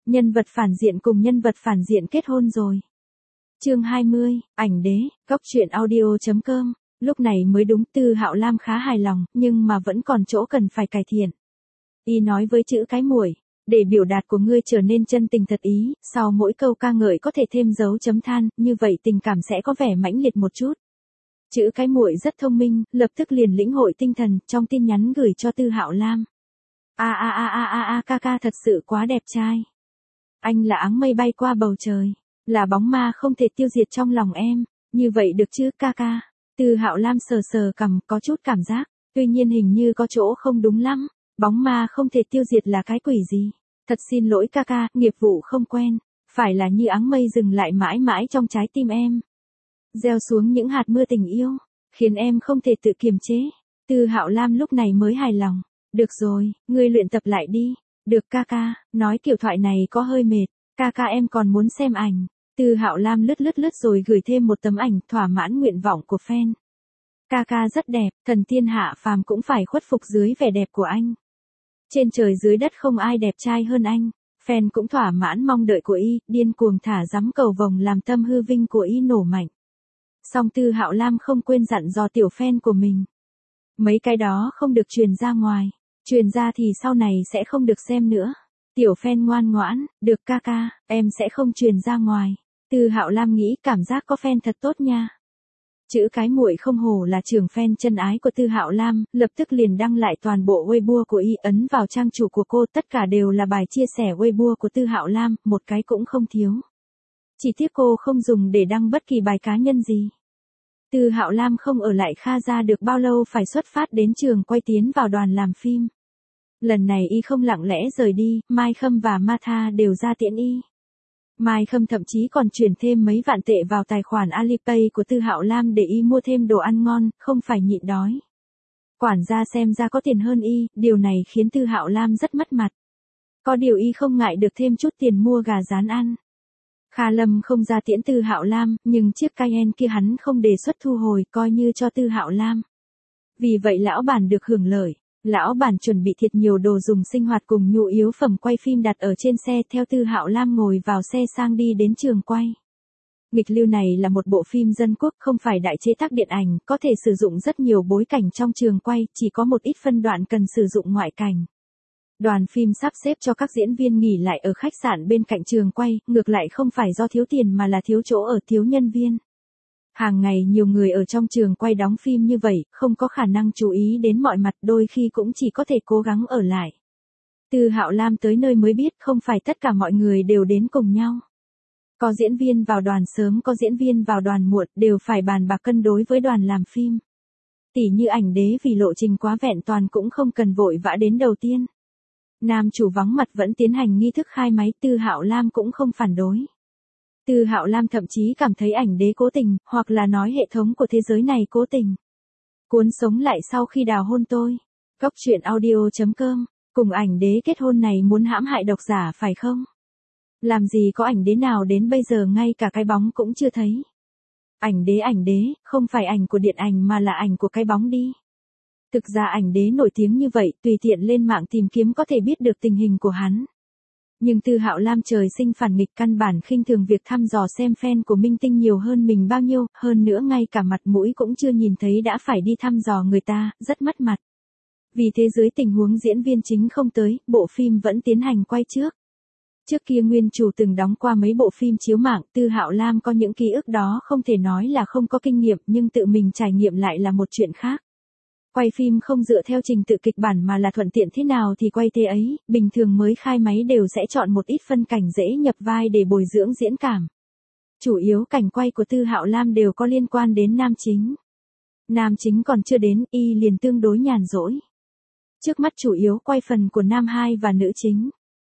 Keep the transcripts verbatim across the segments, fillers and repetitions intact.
Nhân vật phản diện cùng nhân vật phản diện kết hôn rồi. Chương hai mươi, ảnh đế, góc truyện audio chấm com. Lúc này mới đúng, Tư Hạo Lam khá hài lòng, nhưng mà vẫn còn chỗ cần phải cải thiện. Y nói với chữ cái muội, để biểu đạt của ngươi trở nên chân tình thật ý, sau mỗi câu ca ngợi có thể thêm dấu chấm than, như vậy tình cảm sẽ có vẻ mãnh liệt một chút. Chữ cái muội rất thông minh, lập tức liền lĩnh hội tinh thần, trong tin nhắn gửi cho Tư Hạo Lam. A a a a a a ca ca thật sự quá đẹp trai. Anh là áng mây bay qua bầu trời, là bóng ma không thể tiêu diệt trong lòng em, như vậy được chứ ca ca. Tư Hạo Lam sờ sờ cằm, có chút cảm giác, tuy nhiên hình như có chỗ không đúng lắm, bóng ma không thể tiêu diệt là cái quỷ gì? Thật xin lỗi ca ca, nghiệp vụ không quen, phải là như áng mây dừng lại mãi mãi trong trái tim em. Gieo xuống những hạt mưa tình yêu, khiến em không thể tự kiềm chế. Tư Hạo Lam lúc này mới hài lòng. Được rồi, ngươi luyện tập lại đi. Được ca ca, nói kiểu thoại này có hơi mệt, ca ca em còn muốn xem ảnh. Tư Hạo Lam lướt lướt lướt rồi gửi thêm một tấm ảnh thỏa mãn nguyện vọng của fan. Ca ca rất đẹp, thần tiên hạ phàm cũng phải khuất phục dưới vẻ đẹp của anh. Trên trời dưới đất không ai đẹp trai hơn anh. Fan cũng thỏa mãn mong đợi của y, điên cuồng thả rắm cầu vồng làm tâm hư vinh của y nổ mạnh. Song Tư Hạo Lam không quên dặn dò tiểu fan của mình. Mấy cái đó không được truyền ra ngoài, truyền ra thì sau này sẽ không được xem nữa. Tiểu fan ngoan ngoãn, được ca ca, em sẽ không truyền ra ngoài. Tư Hạo Lam nghĩ cảm giác có fan thật tốt nha. Chữ cái muội không hổ là trưởng fan chân ái của Tư Hạo Lam, lập tức liền đăng lại toàn bộ Weibo của y, ấn vào trang chủ của cô, tất cả đều là bài chia sẻ Weibo của Tư Hạo Lam, một cái cũng không thiếu. Chỉ tiếc cô không dùng để đăng bất kỳ bài cá nhân gì. Tư Hạo Lam không ở lại Kha Gia được bao lâu phải xuất phát đến trường quay tiến vào đoàn làm phim. Lần này y không lặng lẽ rời đi, Mai Khâm và Martha đều ra tiễn y. Mai Khâm thậm chí còn chuyển thêm mấy vạn tệ vào tài khoản Alipay của Tư Hạo Lam để y mua thêm đồ ăn ngon, không phải nhịn đói. Quản gia xem ra có tiền hơn y, điều này khiến Tư Hạo Lam rất mất mặt. Có điều y không ngại được thêm chút tiền mua gà rán ăn. Kha Lâm không ra tiễn Tư Hạo Lam, nhưng chiếc Cayenne kia hắn không đề xuất thu hồi, coi như cho Tư Hạo Lam. Vì vậy lão bản được hưởng lợi. Lão bản chuẩn bị thiệt nhiều đồ dùng sinh hoạt cùng nhu yếu phẩm quay phim đặt ở trên xe, theo Tư Hạo Lam ngồi vào xe sang đi đến trường quay. Nghịch lưu này là một bộ phim dân quốc, không phải đại chế tác điện ảnh, có thể sử dụng rất nhiều bối cảnh trong trường quay, chỉ có một ít phân đoạn cần sử dụng ngoại cảnh. Đoàn phim sắp xếp cho các diễn viên nghỉ lại ở khách sạn bên cạnh trường quay, ngược lại không phải do thiếu tiền mà là thiếu chỗ ở, thiếu nhân viên. Hàng ngày nhiều người ở trong trường quay đóng phim như vậy, không có khả năng chú ý đến mọi mặt, đôi khi cũng chỉ có thể cố gắng ở lại. Tư Hạo Lam tới nơi mới biết không phải tất cả mọi người đều đến cùng nhau. Có diễn viên vào đoàn sớm, có diễn viên vào đoàn muộn, đều phải bàn bạc cân đối với đoàn làm phim. Tỉ như ảnh đế vì lộ trình quá vẹn toàn cũng không cần vội vã đến đầu tiên. Nam chủ vắng mặt vẫn tiến hành nghi thức khai máy, Tư Hạo Lam cũng không phản đối. Tư Hạo Lam thậm chí cảm thấy ảnh đế cố tình, hoặc là nói hệ thống của thế giới này cố tình. Cuốn sống lại sau khi đào hôn tôi. Góc truyện audio chấm com, cùng ảnh đế kết hôn này muốn hãm hại độc giả phải không? Làm gì có ảnh đế nào đến bây giờ ngay cả cái bóng cũng chưa thấy. Ảnh đế ảnh đế, không phải ảnh của điện ảnh mà là ảnh của cái bóng đi. Thực ra ảnh đế nổi tiếng như vậy, tùy tiện lên mạng tìm kiếm có thể biết được tình hình của hắn. Nhưng Tư Hạo Lam trời sinh phản nghịch, căn bản khinh thường việc thăm dò xem fan của minh tinh nhiều hơn mình bao nhiêu, hơn nữa ngay cả mặt mũi cũng chưa nhìn thấy đã phải đi thăm dò người ta, rất mất mặt. Vì thế dưới tình huống diễn viên chính không tới, bộ phim vẫn tiến hành quay trước. Trước kia nguyên chủ từng đóng qua mấy bộ phim chiếu mạng, Tư Hạo Lam có những ký ức đó, không thể nói là không có kinh nghiệm, nhưng tự mình trải nghiệm lại là một chuyện khác. Quay phim không dựa theo trình tự kịch bản mà là thuận tiện thế nào thì quay thế ấy, bình thường mới khai máy đều sẽ chọn một ít phân cảnh dễ nhập vai để bồi dưỡng diễn cảm. Chủ yếu cảnh quay của Tư Hạo Lam đều có liên quan đến nam chính. Nam chính còn chưa đến, y liền tương đối nhàn rỗi. Trước mắt chủ yếu quay phần của nam hai và nữ chính.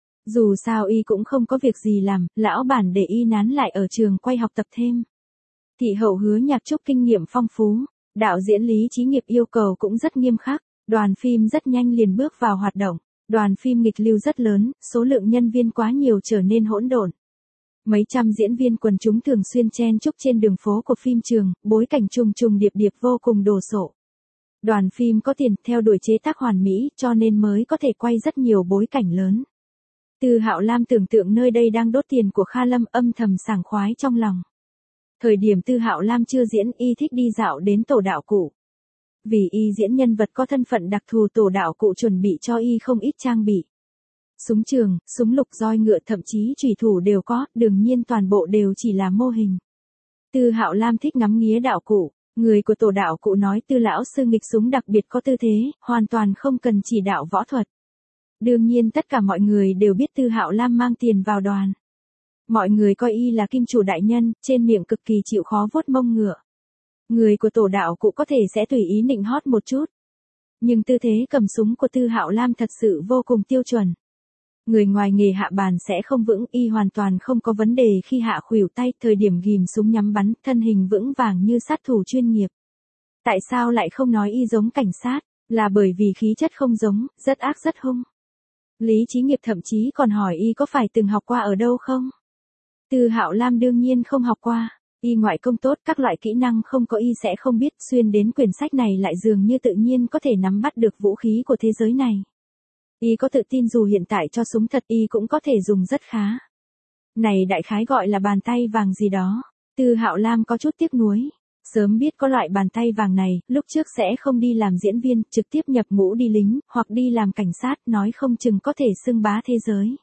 Dù sao y cũng không có việc gì làm, lão bản để y nán lại ở trường quay học tập thêm. Thị hậu Hứa Nhạc Trúc kinh nghiệm phong phú. Đạo diễn Lý Chí Nghiệp yêu cầu cũng rất nghiêm khắc, đoàn phim rất nhanh liền bước vào hoạt động, đoàn phim nghịch lưu rất lớn, số lượng nhân viên quá nhiều trở nên hỗn độn. Mấy trăm diễn viên quần chúng thường xuyên chen chúc trên đường phố của phim trường, bối cảnh trùng trùng điệp điệp vô cùng đồ sộ. Đoàn phim có tiền theo đuổi chế tác hoàn mỹ cho nên mới có thể quay rất nhiều bối cảnh lớn. Từ Hạo Lam tưởng tượng nơi đây đang đốt tiền của Kha Lâm, âm thầm sảng khoái trong lòng. Thời điểm Từ Hạo Lam chưa diễn, y thích đi dạo đến tổ đạo cụ. Vì y diễn nhân vật có thân phận đặc thù, tổ đạo cụ chuẩn bị cho y không ít trang bị. Súng trường, súng lục, roi ngựa, thậm chí chủy thủ đều có, đương nhiên toàn bộ đều chỉ là mô hình. Từ Hạo Lam thích ngắm nghía đạo cụ, người của tổ đạo cụ nói Từ lão sư nghịch súng đặc biệt có tư thế, hoàn toàn không cần chỉ đạo võ thuật. Đương nhiên tất cả mọi người đều biết Từ Hạo Lam mang tiền vào đoàn. Mọi người coi y là kim chủ đại nhân, trên miệng cực kỳ chịu khó vuốt mông ngựa. Người của tổ đạo cụ có thể sẽ tùy ý nịnh hót một chút. Nhưng tư thế cầm súng của Từ Hạo Lam thật sự vô cùng tiêu chuẩn. Người ngoài nghề hạ bàn sẽ không vững, y hoàn toàn không có vấn đề khi hạ khuỷu tay, thời điểm ghim súng nhắm bắn, thân hình vững vàng như sát thủ chuyên nghiệp. Tại sao lại không nói y giống cảnh sát, là bởi vì khí chất không giống, rất ác rất hung. Lý Chí Nghiệp thậm chí còn hỏi y có phải từng học qua ở đâu không? Từ Hạo Lam đương nhiên không học qua, y ngoại công tốt, các loại kỹ năng không có y sẽ không biết, xuyên đến quyển sách này lại dường như tự nhiên có thể nắm bắt được vũ khí của thế giới này. Y có tự tin dù hiện tại cho súng thật y cũng có thể dùng rất khá. Này đại khái gọi là bàn tay vàng gì đó. Từ Hạo Lam có chút tiếc nuối. Sớm biết có loại bàn tay vàng này, lúc trước sẽ không đi làm diễn viên, trực tiếp nhập ngũ đi lính, hoặc đi làm cảnh sát, nói không chừng có thể xưng bá thế giới.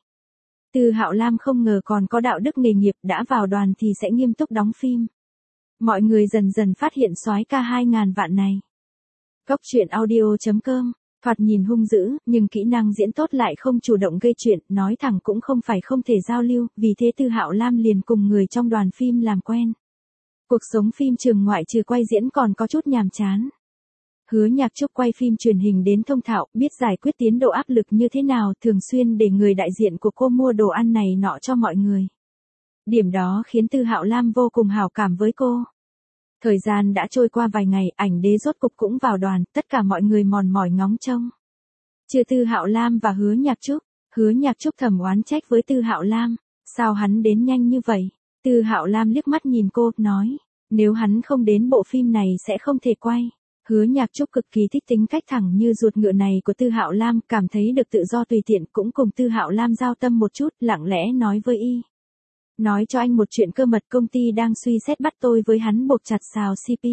Từ Hạo Lam không ngờ còn có đạo đức nghề nghiệp, đã vào đoàn thì sẽ nghiêm túc đóng phim. Mọi người dần dần phát hiện soái ca hai ngàn vạn này. Góc truyện audio chấm com. Thoạt nhìn hung dữ, nhưng kỹ năng diễn tốt lại không chủ động gây chuyện, nói thẳng cũng không phải không thể giao lưu, vì thế Từ Hạo Lam liền cùng người trong đoàn phim làm quen. Cuộc sống phim trường ngoại trừ quay diễn còn có chút nhàm chán. Hứa Nhạc Trúc quay phim truyền hình đến thông thạo, biết giải quyết tiến độ áp lực như thế nào, thường xuyên để người đại diện của cô mua đồ ăn này nọ cho mọi người. Điểm đó khiến Từ Hạo Lam vô cùng hảo cảm với cô. Thời gian đã trôi qua vài ngày, ảnh đế rốt cục cũng vào đoàn, tất cả mọi người mòn mỏi ngóng trông. Trừ Từ Hạo Lam và Hứa Nhạc Trúc, Hứa Nhạc Trúc thầm oán trách với Từ Hạo Lam, sao hắn đến nhanh như vậy? Từ Hạo Lam liếc mắt nhìn cô, nói, nếu hắn không đến bộ phim này sẽ không thể quay. Hứa Nhạc Trúc cực kỳ thích tính cách thẳng như ruột ngựa này của Từ Hạo Lam, cảm thấy được tự do tùy tiện, cũng cùng Từ Hạo Lam giao tâm một chút, lặng lẽ nói với y. Nói cho anh một chuyện cơ mật, công ty đang suy xét bắt tôi với hắn buộc chặt xào xê pê.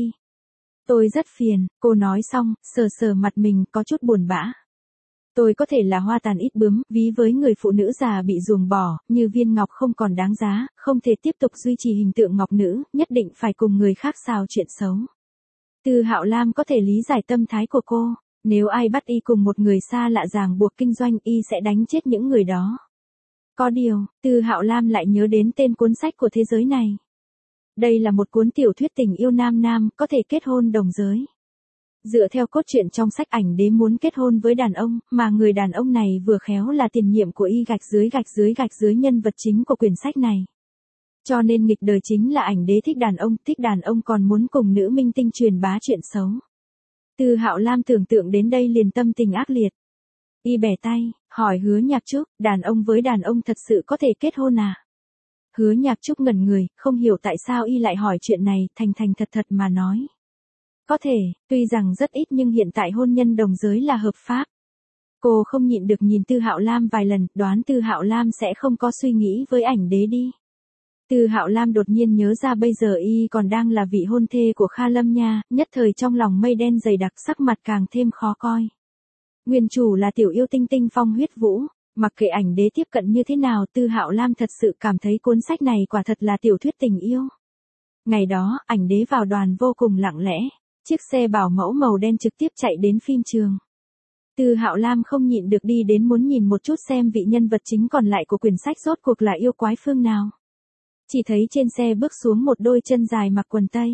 Tôi rất phiền, cô nói xong, sờ sờ mặt mình có chút buồn bã. Tôi có thể là hoa tàn ít bướm, ví với người phụ nữ già bị ruồng bỏ, như viên ngọc không còn đáng giá, không thể tiếp tục duy trì hình tượng ngọc nữ, nhất định phải cùng người khác xào chuyện xấu. Từ Hạo Lam có thể lý giải tâm thái của cô, nếu ai bắt y cùng một người xa lạ ràng buộc kinh doanh y sẽ đánh chết những người đó. Có điều, Từ Hạo Lam lại nhớ đến tên cuốn sách của thế giới này. Đây là một cuốn tiểu thuyết tình yêu nam nam, có thể kết hôn đồng giới. Dựa theo cốt truyện trong sách, ảnh đế muốn kết hôn với đàn ông, mà người đàn ông này vừa khéo là tiền nhiệm của y gạch dưới gạch dưới gạch dưới nhân vật chính của quyển sách này. Cho nên nghịch đời chính là ảnh đế thích đàn ông, thích đàn ông còn muốn cùng nữ minh tinh truyền bá chuyện xấu. Từ Hạo Lam tưởng tượng đến đây liền tâm tình ác liệt. Y bẻ tay, hỏi Hứa Nhạc Trúc, đàn ông với đàn ông thật sự có thể kết hôn à? Hứa Nhạc Trúc ngẩn người, không hiểu tại sao y lại hỏi chuyện này, thành thành thật thật mà nói. Có thể, tuy rằng rất ít nhưng hiện tại hôn nhân đồng giới là hợp pháp. Cô không nhịn được nhìn Từ Hạo Lam vài lần, đoán Từ Hạo Lam sẽ không có suy nghĩ với ảnh đế đi. Từ Hạo Lam đột nhiên nhớ ra bây giờ y còn đang là vị hôn thê của Kha Lâm nha, nhất thời trong lòng mây đen dày đặc, sắc mặt càng thêm khó coi. Nguyên chủ là tiểu yêu tinh tinh phong huyết vũ, mặc kệ ảnh đế tiếp cận như thế nào, Từ Hạo Lam thật sự cảm thấy cuốn sách này quả thật là tiểu thuyết tình yêu. Ngày đó, ảnh đế vào đoàn vô cùng lặng lẽ, chiếc xe bảo mẫu màu đen trực tiếp chạy đến phim trường. Từ Hạo Lam không nhịn được đi đến muốn nhìn một chút xem vị nhân vật chính còn lại của quyển sách rốt cuộc là yêu quái phương nào. Chỉ thấy trên xe bước xuống một đôi chân dài mặc quần tây.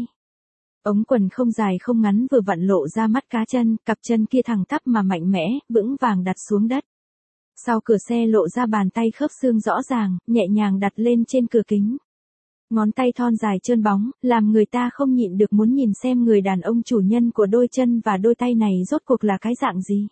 Ống quần không dài không ngắn vừa vặn lộ ra mắt cá chân, cặp chân kia thẳng tắp mà mạnh mẽ, vững vàng đặt xuống đất. Sau cửa xe lộ ra bàn tay khớp xương rõ ràng, nhẹ nhàng đặt lên trên cửa kính. Ngón tay thon dài trơn bóng, làm người ta không nhịn được muốn nhìn xem người đàn ông chủ nhân của đôi chân và đôi tay này rốt cuộc là cái dạng gì.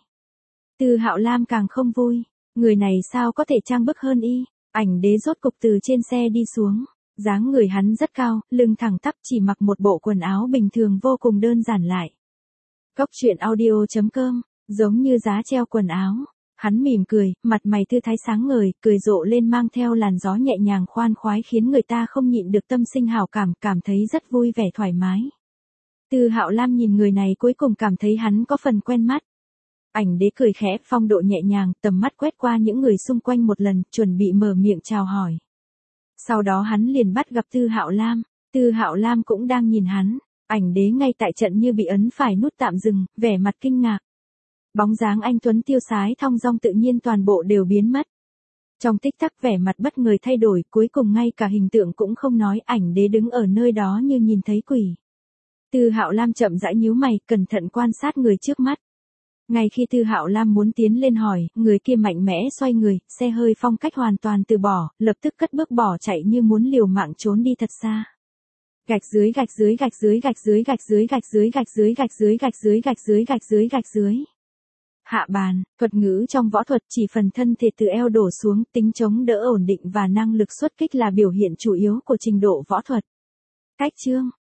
Từ Hạo Lam càng không vui, người này sao có thể trang bức hơn y. Ảnh đế rốt cục từ trên xe đi xuống, dáng người hắn rất cao, lưng thẳng tắp, chỉ mặc một bộ quần áo bình thường vô cùng đơn giản lại. Góc truyện audio chấm com, giống như giá treo quần áo. Hắn mỉm cười, mặt mày thư thái sáng ngời, cười rộ lên mang theo làn gió nhẹ nhàng khoan khoái khiến người ta không nhịn được tâm sinh hảo cảm, cảm thấy rất vui vẻ thoải mái. Từ Hạo Lam nhìn người này cuối cùng cảm thấy hắn có phần quen mắt. Ảnh đế cười khẽ, phong độ nhẹ nhàng, tầm mắt quét qua những người xung quanh một lần, chuẩn bị mở miệng chào hỏi. Sau đó hắn liền bắt gặp Từ Hạo Lam, Từ Hạo Lam cũng đang nhìn hắn, ảnh đế ngay tại trận như bị ấn phải nút tạm dừng, vẻ mặt kinh ngạc. Bóng dáng anh tuấn tiêu sái thong dong tự nhiên toàn bộ đều biến mất. Trong tích tắc vẻ mặt bất ngờ thay đổi, cuối cùng ngay cả hình tượng cũng không nói, ảnh đế đứng ở nơi đó như nhìn thấy quỷ. Từ Hạo Lam chậm rãi nhíu mày, cẩn thận quan sát người trước mắt. Ngay khi Từ Hạo Lam muốn tiến lên hỏi, người kia mạnh mẽ xoay người, xe hơi phong cách hoàn toàn từ bỏ, lập tức cất bước bỏ chạy như muốn liều mạng trốn đi thật xa. Gạch dưới gạch dưới gạch dưới gạch dưới gạch dưới gạch dưới gạch dưới gạch dưới gạch dưới gạch dưới gạch dưới gạch dưới. Hạ bàn, thuật ngữ trong võ thuật chỉ phần thân thể từ eo đổ xuống, tính chống đỡ ổn định và năng lực xuất kích là biểu hiện chủ yếu của trình độ võ thuật. Cách chương